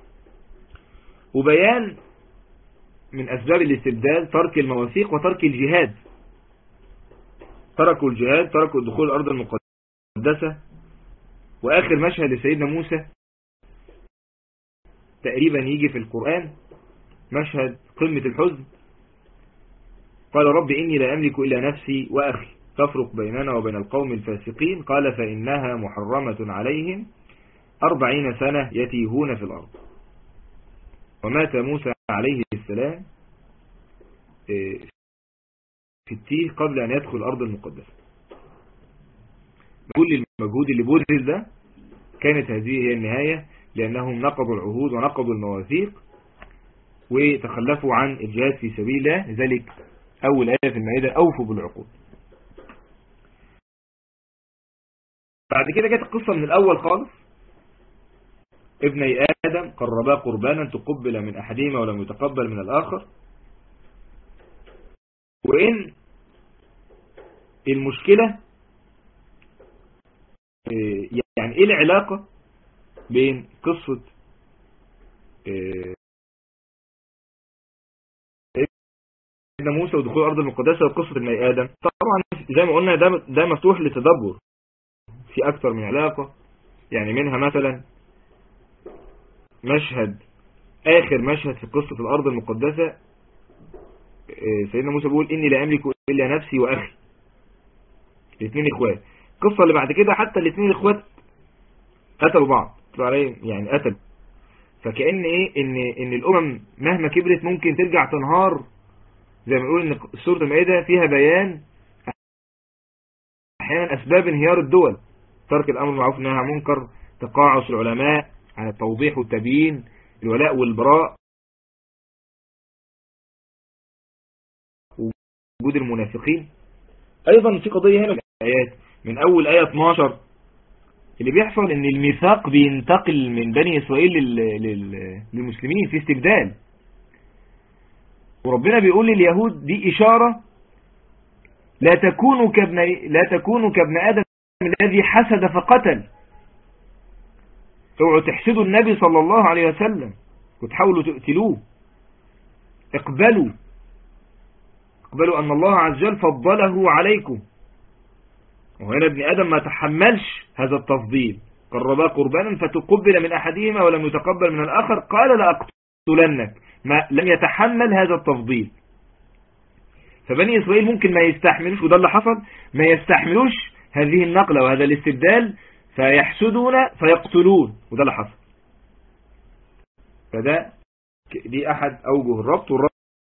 وبيان من أسباب الاستبدال ترك المواثيق وترك الجهاد. تركوا الجهاد، تركوا الدخول الأرض المقدسة. وآخر مشهد لسيدنا موسى تقريبا يجي في القرآن مشهد قمة الحزن. قال رب إني لا أملك إلا نفسي وأخي تفرق بيننا وبين القوم الفاسقين. قال فإنها محرمة عليهم 40 سنة يتيهون في الأرض ومات موسى عليه السلام في التيه قبل أن يدخل الأرض المقدسة. كل المجهود اللي بذل ده كانت هذه هي النهاية، لأنهم نقضوا العهود ونقضوا المواثيق وتخلفوا عن الجهاد في سبيل الله. لذلك أول آية في المائدة أوفوا بالعقود. بعد كده جت القصة من الأول خالص. ابني آدم قربا قربانا تقبل من أحدهما ولم يتقبل من الآخر. وإن المشكلة يعني إيه العلاقة بين قصة سيدنا موسى ودخول الأرض المقدسة وقصة ابني آدم؟ طبعا زي ما قلنا ده مفتوح لتدبر في أكثر من علاقة. يعني منها مثلا مشهد، آخر مشهد في قصة الأرض المقدسة، سيدنا موسى بيقول إني لا أملك إلا نفسي وأخي، الاثنين إخوات. القصة اللي بعد كده حتى الاثنين إخوات قتلوا بعض، يعني قتلوا. فكأن إيه إن الأمم مهما كبرت ممكن ترجع تنهار. زي ما نقول إن سورة المائدة فيها بيان أحيانا أسباب انهيار الدول: ترك الأمر بالمعروف والنهي عن المنكر، تقاعس العلماء عن التوضيح والتبيين، الولاء والبراء، وجود المنافقين. أيضا في قضية هنا الآيات من أول آية 12 اللي بيحصل إن الميثاق بينتقل من بني إسرائيل للمسلمين في استبدال. وربنا بيقول لليهود دي إشارة: لا تكونوا كابن آدم الذي حسد فقتل. اوعوا تحسدوا النبي صلى الله عليه وسلم وتحاولوا تقتلوه. اقبلوا أن الله عز وجل فضله عليكم. وهنا ابن آدم ما تحملش هذا التفضيل. قربا قربانا فتقبل من أحدهما ولم يتقبل من الآخر قال لأقتلنك. ما لم يتحمل هذا التفضيل. فبني إسرائيل ممكن ما يستحملوش، وده اللي حصل، ما يستحملوش هذه النقلة وهذا الاستبدال، فيحسدون فيقتلون، وده اللي حصل. دي أحد أوجه الربط، والربط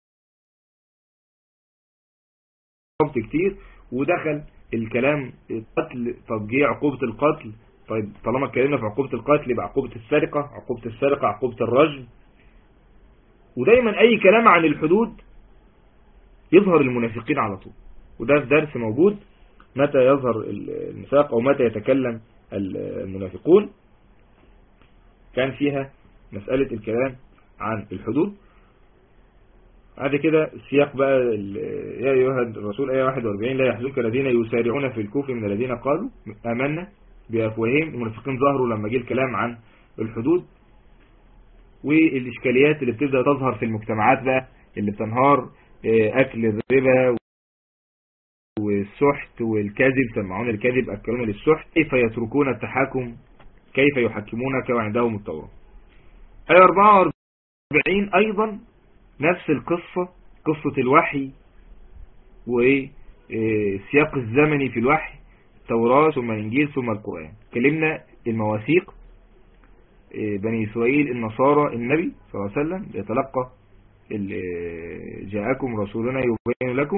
كتير. ودخل الكلام القتل، تضجيع عقوبة القتل. طيب طالما اتكلمنا في عقوبة القتل يبقى عقوبة السرقة، عقوبة الرجم. ودايما أي كلام عن الحدود يظهر المنافقين على طول. وده في درس موجود متى يظهر النفاق أو متى يتكلم المنافقون، كان فيها مسألة الكلام عن الحدود. بعد كده السياق بقى: يا أيها الرسول آية 41 لا يحزنك الذين يسارعون في الكفر من الذين قالوا آمنا بأفواههم. المنافقين ظهروا لما جه الكلام عن الحدود. والإشكاليات اللي بتبدأ تظهر في المجتمعات بقى اللي بتنهار: أكل الربا والسحت والكذب، سمعون الكذب أكلون للسحت، كيف يتركون التحاكم، كيف يحكمونك وعندهم التوراة. آية 44 أيضا نفس القصة، قصة الوحي والسياق الزمني في الوحي: التوراة ثم الإنجيل ثم القرآن. كلمنا المواثيق، بني إسرائيل النصارى النبي صلى الله عليه وسلم يتلقى جاءكم رسولنا يبين لكم.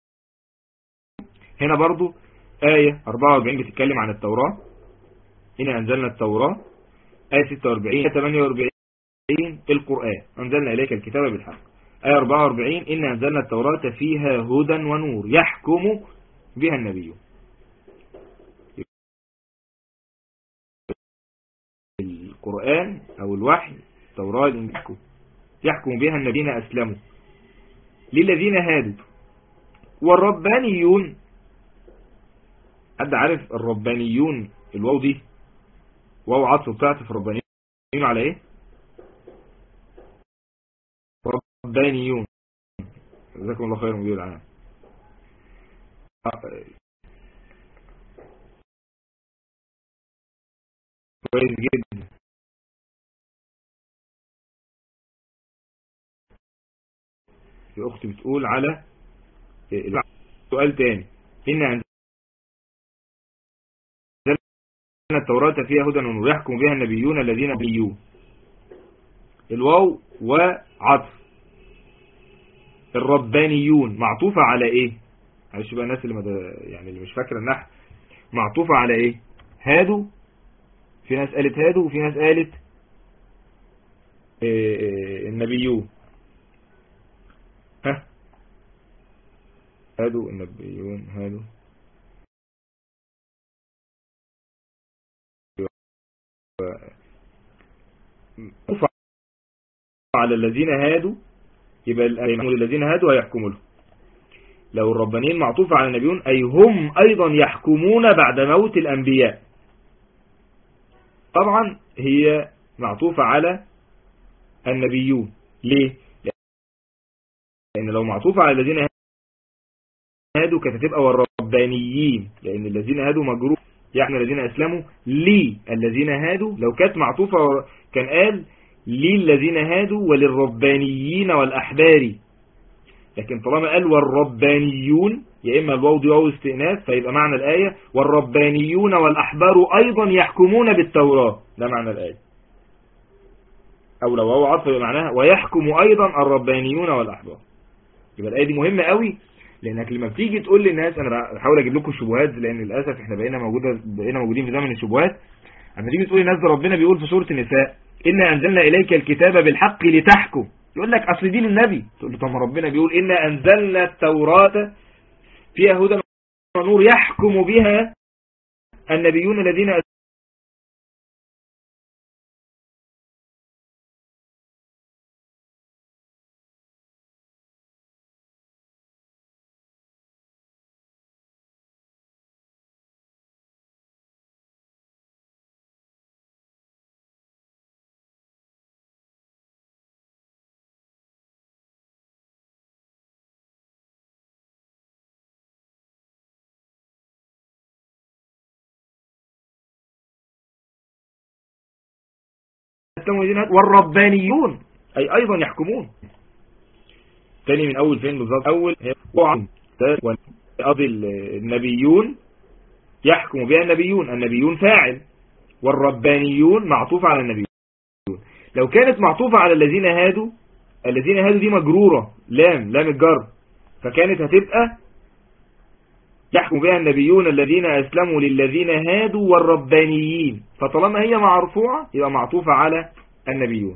هنا برضو آية 44 بتتكلم عن التوراة: إنا أنزلنا التوراة. آية 46 48 القرآن: أنزلنا إليك الكتاب بالحق. آية 44 إنا أنزلنا التوراة فيها هدى ونور يحكم بها النبي. القرآن أو الوحي، التوراة الإنجيل، يحكم بها الذين أسلموا للذين هادوا والربانيون. حد عارف الربانيون الواو دي واو عطف بتاعت الربانيون على ايه؟ ربانيون، جزاكم الله خير مدير العام. كويس جدا. في اختي بتقول على سؤال تاني: إن عندنا التوراة فيها هدى ونور يحكم بها النبيون الذين نبيون. الواو وعطف. الربانيون معطوفة على ايه؟ معلش بقى الناس اللي مش فاكرة النحو، معطوفة على ايه؟ هادوا، في ناس قالت هادوا وفي ناس قالت النبيون. ها، هادوا النبيون، هادوا على الذين هادوا، يبقى الذين هادوا هيحكموا له. لو الربانيين معطوفة على النبيون أي هم أيضا يحكمون بعد موت الأنبياء. طبعا هي معطوفة على النبيون. ليه؟ لأن لو معطوفة على الذين هادوا كانت هتبقى والربانيين، لأن الذين هادوا مجرور يعني الذين أسلموا لي الذين هادوا. لو كانت معطوفة كان قال لي الذين هادوا وللربانيين والأحبار، لكن طالما قال والربانيون يا إما الواو دي واو استئناف، فيبقى معنى الآية والربانيون والأحبار أيضا يحكمون بالتوراة، ده معنى الآية. أو لو واو عطف يبقى معناها ويحكم أيضا الربانيون والأحبار. يبقى الآية دي مهمة قوي، لأنك لما بتيجي تقول للناس، أنا بحاول أجيب لكم الشبهات لأن للأسف إحنا بقينا موجودين في زمن الشبهات. لما تيجي تقول للناس ده ربنا بيقول في سورة النساء إنا أنزلنا إليك الكتاب بالحق لتحكم، يقول لك أصل دي للنبي. تقول له طب ما ربنا بيقول إنا أنزلنا التوراة فيها هدى ونور يحكم بها النبيون الذين والربانيون أي أيضا يحكمون. تاني من أول فين بالظبط؟ أول قضي النبيون يحكم بها النبيون فاعل، والربانيون معطوفة على النبيون. لو كانت معطوفة على الذين هادوا دي مجرورة لام الجر، فكانت هتبقى يحكم بها النبيون الذين أسلموا للذين هادوا والربانيين، فطالما هي مرفوعة يبقى معطوفة على النبيون.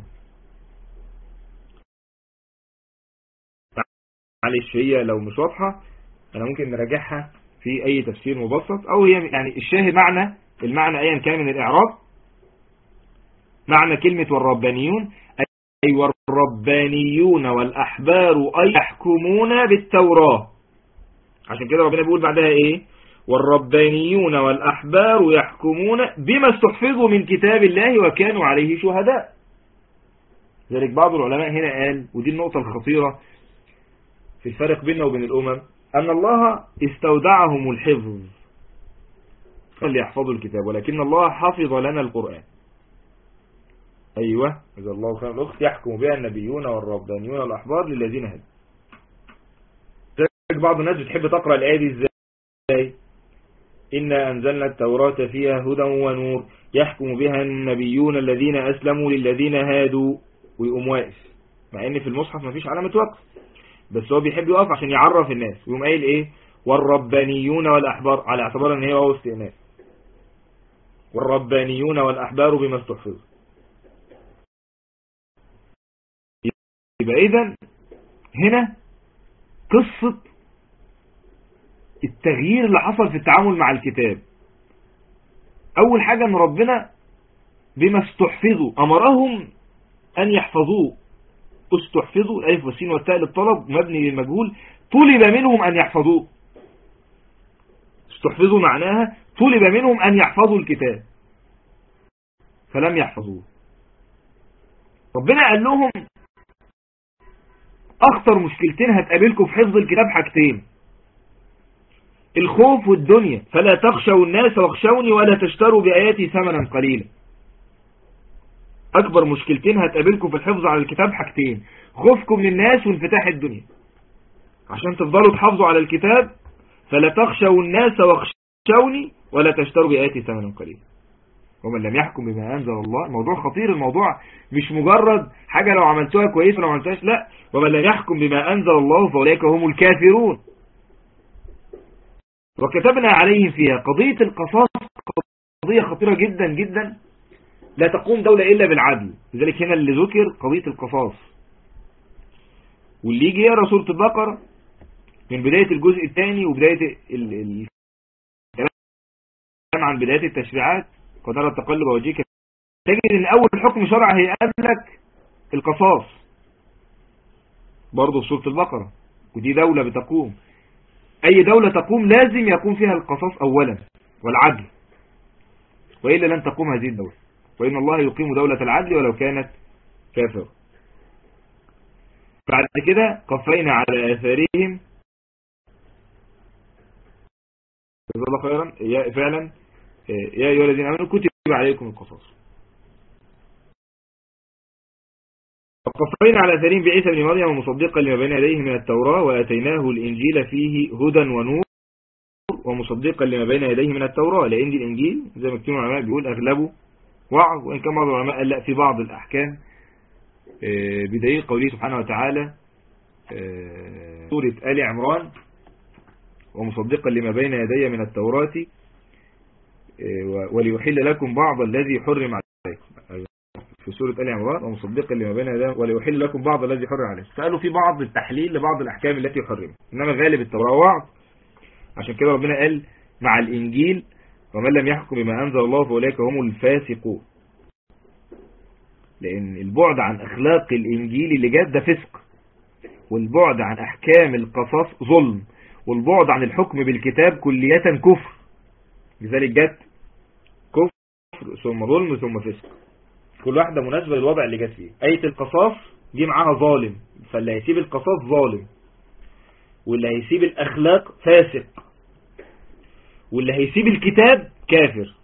معلش هي لو مش واضحة أنا ممكن نراجعها في أي تفسير مبسط، أو هي يعني الشاهد المعنى أيا كان من الإعراب. معنى كلمة والربانيون أي والربانيون والأحبار أي يحكمون بالتوراة. عشان كده ربنا بيقول بعدها إيه؟ والربانيون والأحبار يحكمون بما استحفظوا من كتاب الله وكانوا عليه شهداء. ذلك بعض العلماء هنا قال، ودي النقطة الخطيرة في الفرق بيننا وبين الأمم، أن الله استودعهم الحفظ ليحفظوا الكتاب، ولكن الله حفظ لنا القرآن. أيوة، إذا الله خير الأخت يحكم بها النبيون والربانيون والأحبار للذين هدوا. بعض الناس بتحب تقرأ الآية دي إزاي؟ إنا أنزلنا التوراة فيها هدى ونور يحكم بها النبيون الذين أسلموا للذين هادوا، ويقوم واقف، مع إن في المصحف ما فيش علامة وقف، بس هو بيحب يقف عشان يعرف الناس، ويقوم قايل إيه؟ والربانيون والأحبار، على اعتبار إن هي واو استئناف، والربانيون والأحبار بما استحفظوا. يبقى إذن هنا قصة التغيير اللي حصل في التعامل مع الكتاب. أول حاجة أن ربنا بما استحفظوا أمرهم أن يحفظوه. استحفظوا الألف والسين والتاء للطلب مبني للمجهول، طلب منهم أن يحفظوه. استحفظوا معناها طلب منهم أن يحفظوا الكتاب فلم يحفظوه. ربنا قال لهم أخطر مشكلتين هتقابلكم في حفظ الكتاب حاجتين: الخوف والدنيا، فلا تخشوا الناس واخشوني ولا تشتروا بآياتي ثمنا قليلا. أكبر مشكلتين هتقابلكم في الحفظ على الكتاب حاجتين: خوفكم من الناس وانفتاح الدنيا. عشان تفضلوا تحافظوا على الكتاب فلا تخشوا الناس واخشوني ولا تشتروا بآياتي ثمنا قليلا. ومن لم يحكم بما أنزل الله. الموضوع خطير، الموضوع مش مجرد حاجة لو عملتوها كويس ولو عملتوهاش لا، ومن لم يحكم بما أنزل الله فأولئك هم الكافرون. وكتبنا عليهم فيها قضية القصاص قضية خطيرة جدا جدا، لا تقوم دولة إلا بالعدل، لذلك هنا اللي ذكر قضية القصاص. واللي يجي يقرأ سورة البقرة من بداية الجزء الثاني وبداية الكلام عن بداية التشريعات، قد نرى تقلب وجهك، تجد ان اول حكم شرع هيقابلك القصاص برضه في سورة البقرة. ودي دولة بتقوم، اي دولة تقوم لازم يكون فيها القصاص اولا والعدل، وإلا لن تقوم هذه الدولة. وإن الله يقيم دولة العدل ولو كانت كافرة. بعد كده قفينا على آثارهم، جزا الله خيرا، فعلا يا أيها الذين آمنوا كتب عليكم القصاص. وقفينا على آثارهم بعيسى بن مريم مصدقا لما بين يديه من التوراة وآتيناه الإنجيل فيه هدى ونور ومصدقا لما بين يديه من التوراة، لأن الإنجيل زي ما كتير العلماء بيقول أغلبه وعظ، وإن كان بعض العلماء قال لا في بعض الأحكام، بدليل قوله سبحانه وتعالى سورة آل عمران ومصدقا لما بين يدي من التوراة وليحل لكم بعض الذي حرم عليكم، في سورة آل عمران ومصدقا لما بين يدي وليحل لكم بعض الذي حرم عليكم. فقالوا في بعض التحليل لبعض الأحكام التي حرم، إنما غالب التوراة وعظ. عشان كده ربنا قال مع الإنجيل ومن لم يحكم بما أنزل الله فأولئك هم الفاسقون، لأن البعد عن أخلاق الإنجيل اللي جاد ده فسق، والبعد عن أحكام القصاص ظلم، والبعد عن الحكم بالكتاب كلية كفر. لذلك جت كفر ثم ظلم ثم فسق، كل واحدة مناسبة للوضع اللي جت فيه. آية القصاص دي معاها ظالم، فاللي هيسيب القصاص ظالم، واللي هيسيب الأخلاق فاسق، واللي هيسيب الكتاب كافر.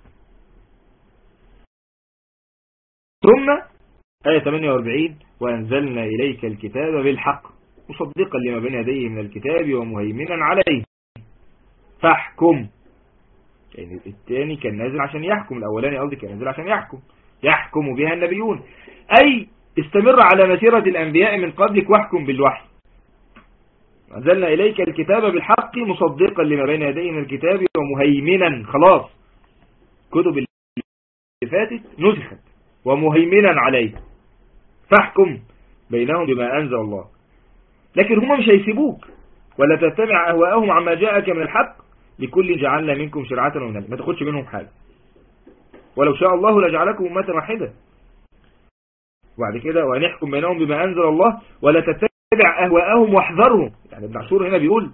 ثم آية 48 وأنزلنا إليك الكتاب بالحق مصدقا لما بين يديه من الكتاب ومهيمنا عليه فاحكم. يعني الثاني كان نازل عشان يحكم، الأولاني قصدي كان نازل عشان يحكم بها النبيون، أي استمر على مسيرة الأنبياء من قبلك واحكم بالوحي. أنزلنا إليك الكتاب بالحق مصدقا لما بين يديه من الكتاب ومهيمنا، خلاص كتب اللي فاتت نسخت، ومهيمنا عليه فاحكم بينهم بما أنزل الله. لكن هم مش هيسيبوك ولا تتبع أهواءهم عما جاءك من الحق، لكل جعلنا منكم شرعة ومنهجا، ما تاخدش منهم حاجة، ولو شاء الله لجعلكم أمة واحدة. وبعد كده ونحكم بينهم بما أنزل الله ولا تتبع أهواءهم واحذرهم. يعني ابن عاشور هنا بيقول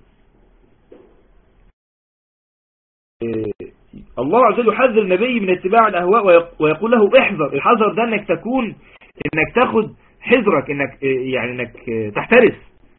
الله عز وجل يحذر النبي من اتباع الأهواء ويقول له احذر. الحذر ده انك انك تاخد حذرك، انك تحترس.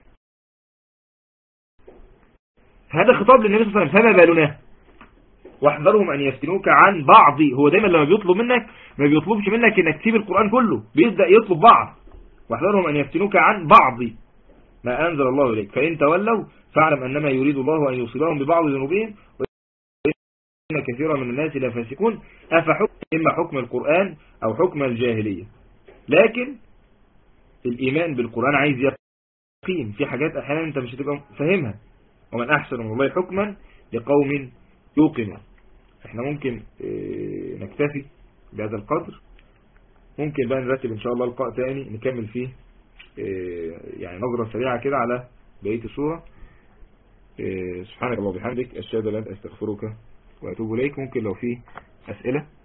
هذا خطاب للنبي صلى الله عليه وسلم، فما بالنا واحذرهم ان يفتنوك عن بعض. هو دايما لما بيطلب منك ما بيطلبش منك انك تسيب القرآن كله، بيبدأ يطلب بعض. واحذرهم ان يفتنوك عن بعض ما انزل الله اليك فان تولوا فاعلم انما يريد الله ان يصيبهم ببعض ذنوبهم وان كثيرا من الناس لا فاسقون افحكم اما حكم القرآن او حكم الجاهلية. لكن الايمان بالقرآن عايز يقين في حاجات احيانا انت مش هتبقى فاهمها، ومن احسن من الله حكما لقوم يوقنون. احنا ممكن نكتفي بهذا القدر، ممكن بقى نرتب ان شاء الله لقاء تاني نكمل فيه يعني نظرة سريعة كده على بقية السورة. سبحانك اللهم وبحمدك اشهد ان لا اله الا انت استغفرك واتوب اليك. ممكن لو فيه اسئلة